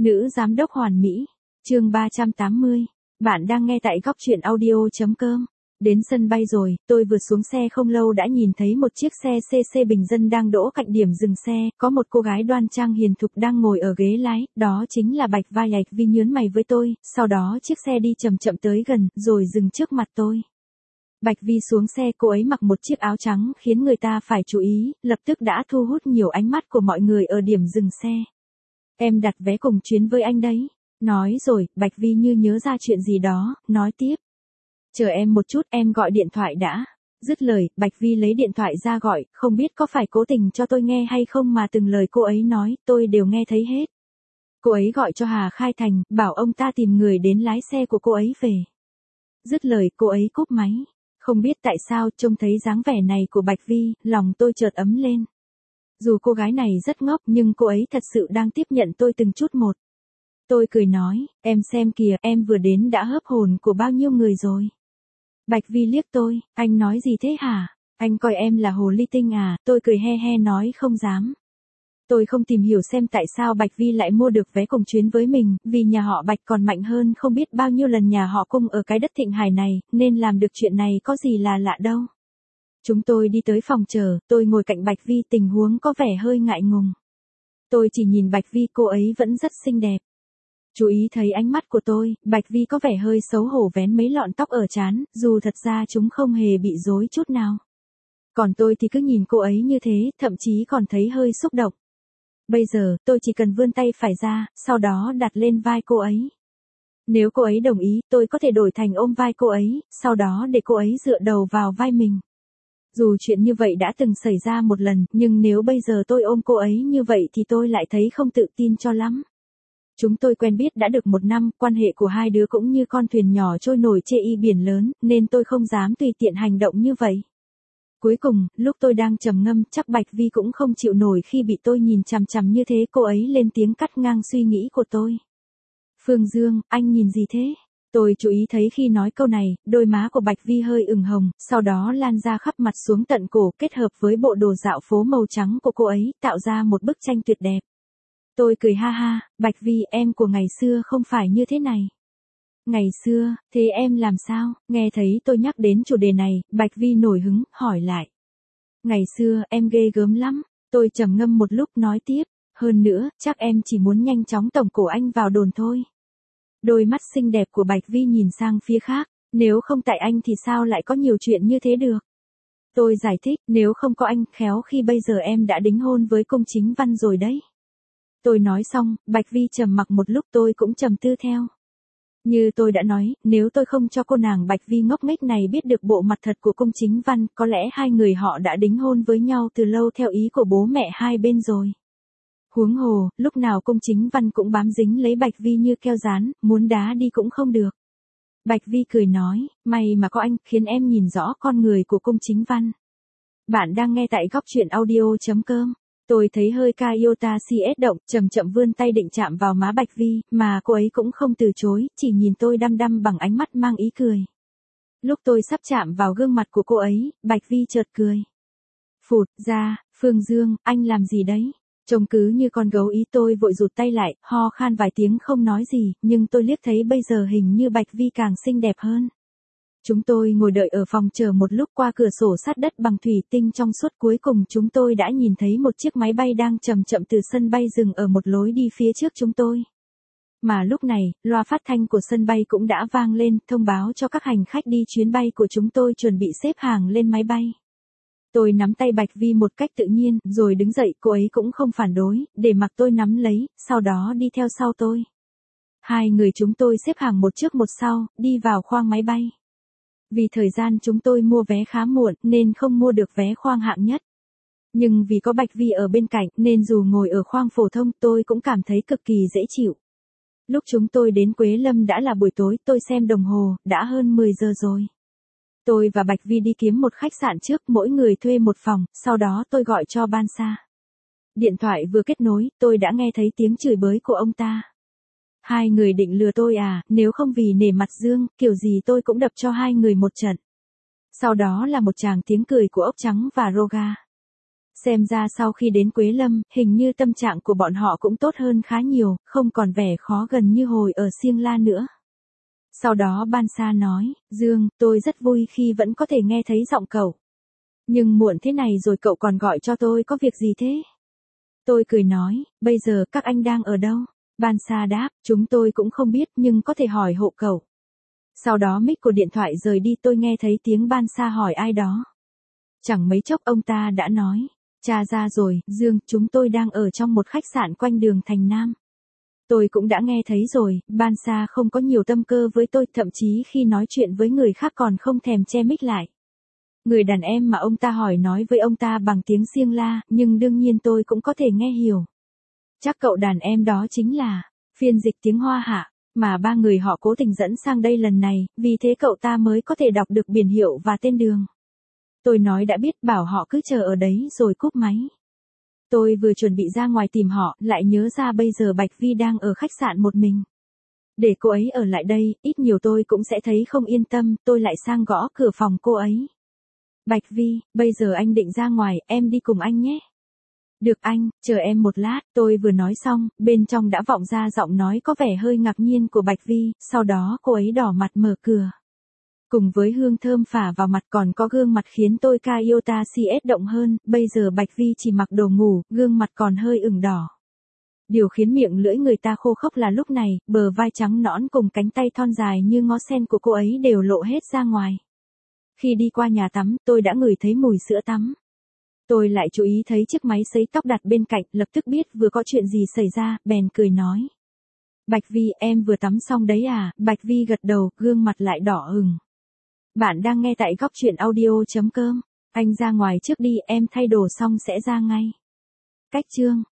Nữ giám đốc hoàn mỹ. Chương 380. Bạn đang nghe tại góc truyện audio.com. Đến sân bay rồi, tôi vừa xuống xe không lâu đã nhìn thấy một chiếc xe CC bình dân đang đỗ cạnh điểm dừng xe, có một cô gái đoan trang hiền thục đang ngồi ở ghế lái, đó chính là Bạch Vi nhớn mày với tôi, sau đó chiếc xe đi chậm chậm tới gần, rồi dừng trước mặt tôi. Bạch Vi xuống xe, cô ấy mặc một chiếc áo trắng khiến người ta phải chú ý, lập tức đã thu hút nhiều ánh mắt của mọi người ở điểm dừng xe. Em đặt vé cùng chuyến với anh đấy. Nói rồi, Bạch Vi như nhớ ra chuyện gì đó, nói tiếp. Chờ em một chút, em gọi điện thoại đã. Dứt lời, Bạch Vi lấy điện thoại ra gọi, không biết có phải cố tình cho tôi nghe hay không mà từng lời cô ấy nói, tôi đều nghe thấy hết. Cô ấy gọi cho Hà Khai Thành, bảo ông ta tìm người đến lái xe của cô ấy về. Dứt lời, cô ấy cúp máy. Không biết tại sao, trông thấy dáng vẻ này của Bạch Vi, lòng tôi chợt ấm lên. Dù cô gái này rất ngốc nhưng cô ấy thật sự đang tiếp nhận tôi từng chút một. Tôi cười nói, em xem kìa, em vừa đến đã hớp hồn của bao nhiêu người rồi. Bạch Vi liếc tôi, anh nói gì thế hả? Anh coi em là hồ ly tinh à? Tôi cười he he nói không dám. Tôi không tìm hiểu xem tại sao Bạch Vi lại mua được vé cùng chuyến với mình, vì nhà họ Bạch còn mạnh hơn không biết bao nhiêu lần nhà họ Cung ở cái đất Thịnh Hải này, nên làm được chuyện này có gì là lạ đâu. Chúng tôi đi tới phòng chờ, tôi ngồi cạnh Bạch Vi, tình huống có vẻ hơi ngại ngùng. Tôi chỉ nhìn Bạch Vi, cô ấy vẫn rất xinh đẹp. Chú ý thấy ánh mắt của tôi, Bạch Vi có vẻ hơi xấu hổ vén mấy lọn tóc ở trán, dù thật ra chúng không hề bị rối chút nào. Còn tôi thì cứ nhìn cô ấy như thế, thậm chí còn thấy hơi xúc động. Bây giờ, tôi chỉ cần vươn tay phải ra, sau đó đặt lên vai cô ấy. Nếu cô ấy đồng ý, tôi có thể đổi thành ôm vai cô ấy, sau đó để cô ấy dựa đầu vào vai mình. Dù chuyện như vậy đã từng xảy ra một lần, nhưng nếu bây giờ tôi ôm cô ấy như vậy thì tôi lại thấy không tự tin cho lắm. Chúng tôi quen biết đã được 1 năm, quan hệ của hai đứa cũng như con thuyền nhỏ trôi nổi trên biển lớn, nên tôi không dám tùy tiện hành động như vậy. Cuối cùng, lúc tôi đang trầm ngâm, chắc Bạch Vi cũng không chịu nổi khi bị tôi nhìn chằm chằm như thế, cô ấy lên tiếng cắt ngang suy nghĩ của tôi. Phương Dương, anh nhìn gì thế? Tôi chú ý thấy khi nói câu này, đôi má của Bạch Vi hơi ửng hồng, sau đó lan ra khắp mặt xuống tận cổ, kết hợp với bộ đồ dạo phố màu trắng của cô ấy, tạo ra một bức tranh tuyệt đẹp. Tôi cười ha ha, Bạch Vi, em của ngày xưa không phải như thế này. Ngày xưa, thế em làm sao? Nghe thấy tôi nhắc đến chủ đề này, Bạch Vi nổi hứng, hỏi lại. Ngày xưa, em ghê gớm lắm. Tôi trầm ngâm một lúc nói tiếp, hơn nữa, chắc em chỉ muốn nhanh chóng tổng cổ anh vào đồn thôi. Đôi mắt xinh đẹp của Bạch Vi nhìn sang phía khác, nếu không tại anh thì sao lại có nhiều chuyện như thế được? Tôi giải thích, nếu không có anh, khéo khi bây giờ em đã đính hôn với Cung Chính Văn rồi đấy. Tôi nói xong, Bạch Vi trầm mặc một lúc, tôi cũng trầm tư theo. Như tôi đã nói, nếu tôi không cho cô nàng Bạch Vi ngốc nghếch này biết được bộ mặt thật của Cung Chính Văn, có lẽ hai người họ đã đính hôn với nhau từ lâu theo ý của bố mẹ hai bên rồi. Huống hồ, lúc nào Cung Chính Văn cũng bám dính lấy Bạch Vi như keo dán, muốn đá đi cũng không được. Bạch Vi cười nói, may mà có anh, khiến em nhìn rõ con người của Cung Chính Văn. Bạn đang nghe tại góc truyện audio.com. Tôi thấy hơi Kayota CS động, chậm chậm vươn tay định chạm vào má Bạch Vi, mà cô ấy cũng không từ chối, chỉ nhìn tôi đăm đăm bằng ánh mắt mang ý cười. Lúc tôi sắp chạm vào gương mặt của cô ấy, Bạch Vi chợt cười. Phụt ra, Phương Dương, anh làm gì đấy? Trông cứ như con gấu ý, tôi vội rụt tay lại, ho khan vài tiếng không nói gì, nhưng tôi liếc thấy bây giờ hình như Bạch Vi càng xinh đẹp hơn. Chúng tôi ngồi đợi ở phòng chờ một lúc, qua cửa sổ sát đất bằng thủy tinh trong suốt, cuối cùng chúng tôi đã nhìn thấy một chiếc máy bay đang chậm chậm từ sân bay dừng ở một lối đi phía trước chúng tôi. Mà lúc này, loa phát thanh của sân bay cũng đã vang lên, thông báo cho các hành khách đi chuyến bay của chúng tôi chuẩn bị xếp hàng lên máy bay. Tôi nắm tay Bạch Vi một cách tự nhiên, rồi đứng dậy, cô ấy cũng không phản đối, để mặc tôi nắm lấy, sau đó đi theo sau tôi. Hai người chúng tôi xếp hàng một trước một sau, đi vào khoang máy bay. Vì thời gian chúng tôi mua vé khá muộn, nên không mua được vé khoang hạng nhất. Nhưng vì có Bạch Vi ở bên cạnh, nên dù ngồi ở khoang phổ thông, tôi cũng cảm thấy cực kỳ dễ chịu. Lúc chúng tôi đến Quế Lâm đã là buổi tối, tôi xem đồng hồ, đã hơn 10 giờ rồi. Tôi và Bạch Vi đi kiếm một khách sạn trước, mỗi người thuê một phòng, sau đó tôi gọi cho ban xa. Điện thoại vừa kết nối, tôi đã nghe thấy tiếng chửi bới của ông ta. Hai người định lừa tôi à, nếu không vì nể mặt Dương, kiểu gì tôi cũng đập cho hai người một trận. Sau đó là một tràng tiếng cười của ốc trắng và Roga. Xem ra sau khi đến Quế Lâm, hình như tâm trạng của bọn họ cũng tốt hơn khá nhiều, không còn vẻ khó gần như hồi ở Siêng La nữa. Sau đó Ban Sa nói, Dương, tôi rất vui khi vẫn có thể nghe thấy giọng cậu. Nhưng muộn thế này rồi cậu còn gọi cho tôi có việc gì thế? Tôi cười nói, bây giờ các anh đang ở đâu? Ban Sa đáp, chúng tôi cũng không biết nhưng có thể hỏi hộ cậu. Sau đó mic của điện thoại rời đi, tôi nghe thấy tiếng Ban Sa hỏi ai đó. Chẳng mấy chốc ông ta đã nói, tra ra rồi, Dương, chúng tôi đang ở trong một khách sạn quanh đường Thành Nam. Tôi cũng đã nghe thấy rồi, Ban Sa không có nhiều tâm cơ với tôi, thậm chí khi nói chuyện với người khác còn không thèm che mic lại. Người đàn em mà ông ta hỏi nói với ông ta bằng tiếng Siêng La, nhưng đương nhiên tôi cũng có thể nghe hiểu. Chắc cậu đàn em đó chính là phiên dịch tiếng Hoa hạ, mà ba người họ cố tình dẫn sang đây lần này, vì thế cậu ta mới có thể đọc được biển hiệu và tên đường. Tôi nói đã biết, bảo họ cứ chờ ở đấy rồi cúp máy. Tôi vừa chuẩn bị ra ngoài tìm họ, lại nhớ ra bây giờ Bạch Vi đang ở khách sạn một mình. Để cô ấy ở lại đây, ít nhiều tôi cũng sẽ thấy không yên tâm, tôi lại sang gõ cửa phòng cô ấy. Bạch Vi, bây giờ anh định ra ngoài, em đi cùng anh nhé. Được anh, chờ em một lát, tôi vừa nói xong, bên trong đã vọng ra giọng nói có vẻ hơi ngạc nhiên của Bạch Vi, sau đó cô ấy đỏ mặt mở cửa. Cùng với hương thơm phả vào mặt còn có gương mặt khiến tôi ca yêu ta CS động hơn, bây giờ Bạch Vi chỉ mặc đồ ngủ, gương mặt còn hơi ửng đỏ. Điều khiến miệng lưỡi người ta khô khốc là lúc này, bờ vai trắng nõn cùng cánh tay thon dài như ngó sen của cô ấy đều lộ hết ra ngoài. Khi đi qua nhà tắm, tôi đã ngửi thấy mùi sữa tắm. Tôi lại chú ý thấy chiếc máy sấy tóc đặt bên cạnh, lập tức biết vừa có chuyện gì xảy ra, bèn cười nói. Bạch Vi, em vừa tắm xong đấy à? Bạch Vi gật đầu, gương mặt lại đỏ ửng. Bạn đang nghe tại góc truyện audio.com. Anh ra ngoài trước đi, em thay đồ xong sẽ ra ngay. Cách chương